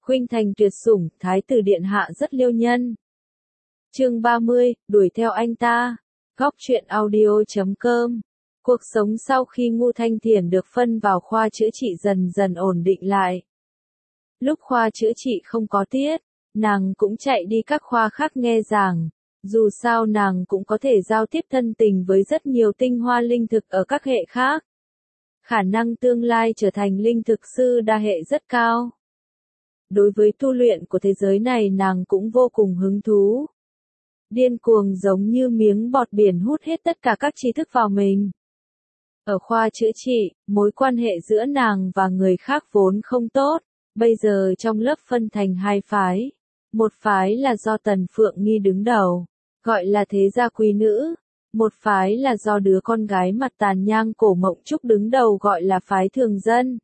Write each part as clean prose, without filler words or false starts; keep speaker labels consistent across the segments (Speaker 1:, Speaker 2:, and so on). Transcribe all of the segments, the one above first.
Speaker 1: Khuynh Thành tuyệt sủng, thái tử điện hạ rất liêu nhân. Chương 30, đuổi theo anh ta. Góc truyện audio.com. Cuộc sống sau khi Ngô Thanh Thiền được phân vào khoa chữa trị dần dần ổn định lại. Lúc khoa chữa trị không có tiết, nàng cũng chạy đi các khoa khác nghe giảng. Dù sao nàng cũng có thể giao tiếp thân tình với rất nhiều tinh hoa linh thực ở các hệ khác. Khả năng tương lai trở thành linh thực sư đa hệ rất cao. Đối với tu luyện của thế giới này nàng cũng vô cùng hứng thú. Điên cuồng giống như miếng bọt biển hút hết tất cả các tri thức vào mình. Ở khoa chữa trị, mối quan hệ giữa nàng và người khác vốn không tốt, bây giờ trong lớp phân thành hai phái. Một phái là do Tần Phượng Nghi đứng đầu, gọi là thế gia quý nữ. Một phái là do đứa con gái mặt tàn nhang Cổ Mộng Trúc đứng đầu gọi là phái thường dân.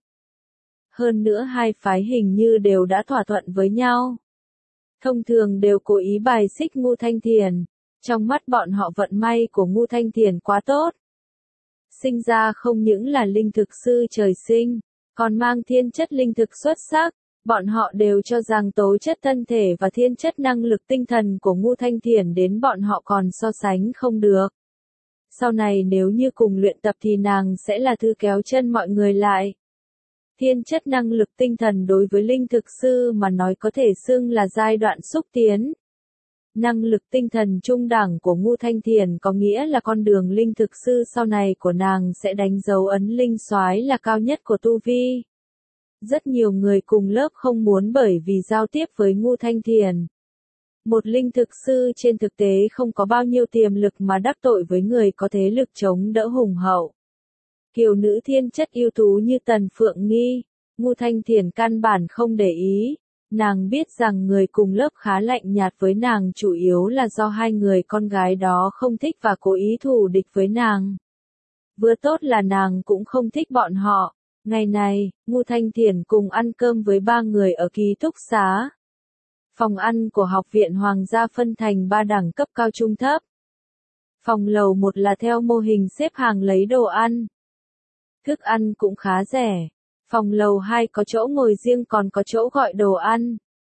Speaker 1: Hơn nữa hai phái hình như đều đã thỏa thuận với nhau. Thông thường đều cố ý bài xích Ngô Thanh Thiền. Trong mắt bọn họ vận may của Ngô Thanh Thiền quá tốt. Sinh ra không những là linh thực sư trời sinh, còn mang thiên chất linh thực xuất sắc. Bọn họ đều cho rằng tố chất thân thể và thiên chất năng lực tinh thần của Ngô Thanh Thiền đến bọn họ còn so sánh không được. Sau này nếu như cùng luyện tập thì nàng sẽ là thư kéo chân mọi người lại. Thiên chất năng lực tinh thần đối với linh thực sư mà nói có thể xưng là giai đoạn xúc tiến. Năng lực tinh thần trung đẳng của Ngô Thanh Thiền có nghĩa là con đường linh thực sư sau này của nàng sẽ đánh dấu ấn linh soái là cao nhất của tu vi. Rất nhiều người cùng lớp không muốn bởi vì giao tiếp với Ngô Thanh Thiền. Một linh thực sư trên thực tế không có bao nhiêu tiềm lực mà đắc tội với người có thế lực chống đỡ hùng hậu. Kiều nữ thiên chất ưu tú như Tần Phượng Nghi, Ngô Thanh Thiền căn bản không để ý. Nàng biết rằng người cùng lớp khá lạnh nhạt với nàng chủ yếu là do hai người con gái đó không thích và cố ý thù địch với nàng. Vừa tốt là nàng cũng không thích bọn họ. Ngày này, Ngô Thanh Thiền cùng ăn cơm với ba người ở ký túc xá. Phòng ăn của học viện Hoàng gia phân thành 3 đẳng cấp cao trung thấp. Phòng lầu 1 là theo mô hình xếp hàng lấy đồ ăn. Thức ăn cũng khá rẻ. Phòng lầu 2 có chỗ ngồi riêng còn có chỗ gọi đồ ăn.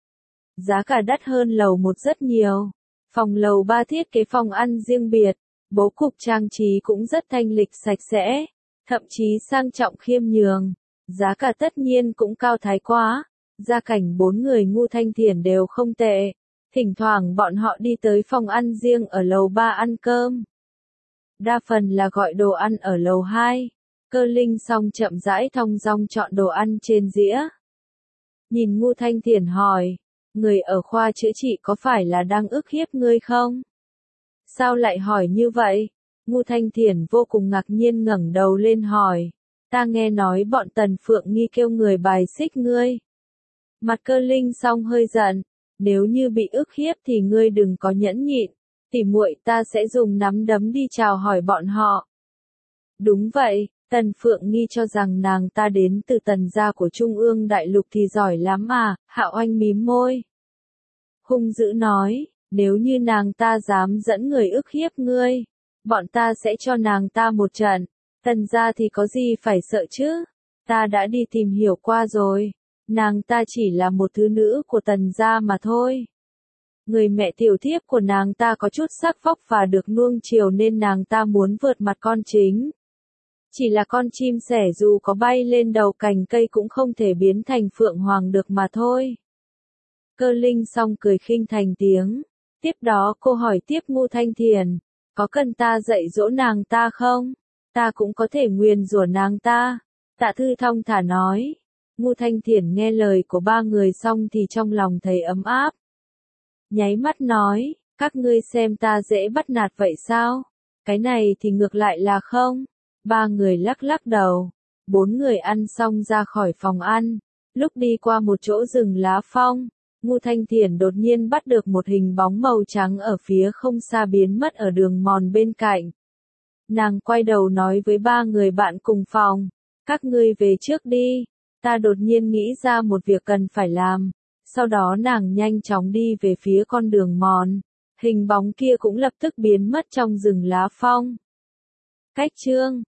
Speaker 1: Giá cả đắt hơn lầu 1 rất nhiều. Phòng lầu 3 thiết kế phòng ăn riêng biệt. Bố cục trang trí cũng rất thanh lịch sạch sẽ. Thậm chí sang trọng khiêm nhường. Giá cả tất nhiên cũng cao thái quá. Gia cảnh 4 người Ngô Thanh Thiền đều không tệ. Thỉnh thoảng bọn họ đi tới phòng ăn riêng ở lầu 3 ăn cơm. Đa phần là gọi đồ ăn ở lầu 2. Cơ Linh xong chậm rãi thong dong chọn đồ ăn trên dĩa. Nhìn Ngô Thanh Thiền hỏi, người ở khoa chữa trị có phải là đang ức hiếp ngươi không? Sao lại hỏi như vậy? Ngô Thanh Thiền vô cùng ngạc nhiên ngẩng đầu lên hỏi, ta nghe nói bọn Tần Phượng Nghi kêu người bài xích ngươi. Mặt Cơ Linh xong hơi giận, nếu như bị ức hiếp thì ngươi đừng có nhẫn nhịn, tỉ muội ta sẽ dùng nắm đấm đi chào hỏi bọn họ. Đúng vậy. Tần Phượng Nghi cho rằng nàng ta đến từ Tần gia của Trung ương Đại Lục thì giỏi lắm à, Hạo Anh mím môi. Hung dữ nói, nếu như nàng ta dám dẫn người ức hiếp ngươi, bọn ta sẽ cho nàng ta một trận, Tần gia thì có gì phải sợ chứ, ta đã đi tìm hiểu qua rồi, nàng ta chỉ là một thứ nữ của Tần gia mà thôi. Người mẹ tiểu thiếp của nàng ta có chút sắc phóc và được nuông chiều nên nàng ta muốn vượt mặt con chính. Chỉ là con chim sẻ dù có bay lên đầu cành cây cũng không thể biến thành phượng hoàng được mà thôi. Cơ Linh xong cười khinh thành tiếng. Tiếp đó cô hỏi tiếp Ngô Thanh Thiền, có cần ta dạy dỗ nàng ta không? Ta cũng có thể nguyền rủa nàng ta. Tạ Thư thong thả nói. Ngô Thanh Thiền nghe lời của ba người xong thì trong lòng thấy ấm áp. Nháy mắt nói, các ngươi xem ta dễ bắt nạt vậy sao? Cái này thì ngược lại là không. Ba người lắc lắc đầu. 4 người ăn xong ra khỏi phòng ăn. Lúc đi qua một chỗ rừng lá phong, Ngô Thanh Thiền đột nhiên bắt được một hình bóng màu trắng ở phía không xa biến mất ở đường mòn bên cạnh. Nàng quay đầu nói với 3 người bạn cùng phòng, các ngươi về trước đi, ta đột nhiên nghĩ ra một việc cần phải làm. Sau đó nàng nhanh chóng đi về phía con đường mòn. Hình bóng kia cũng lập tức biến mất trong rừng lá phong. Cách chương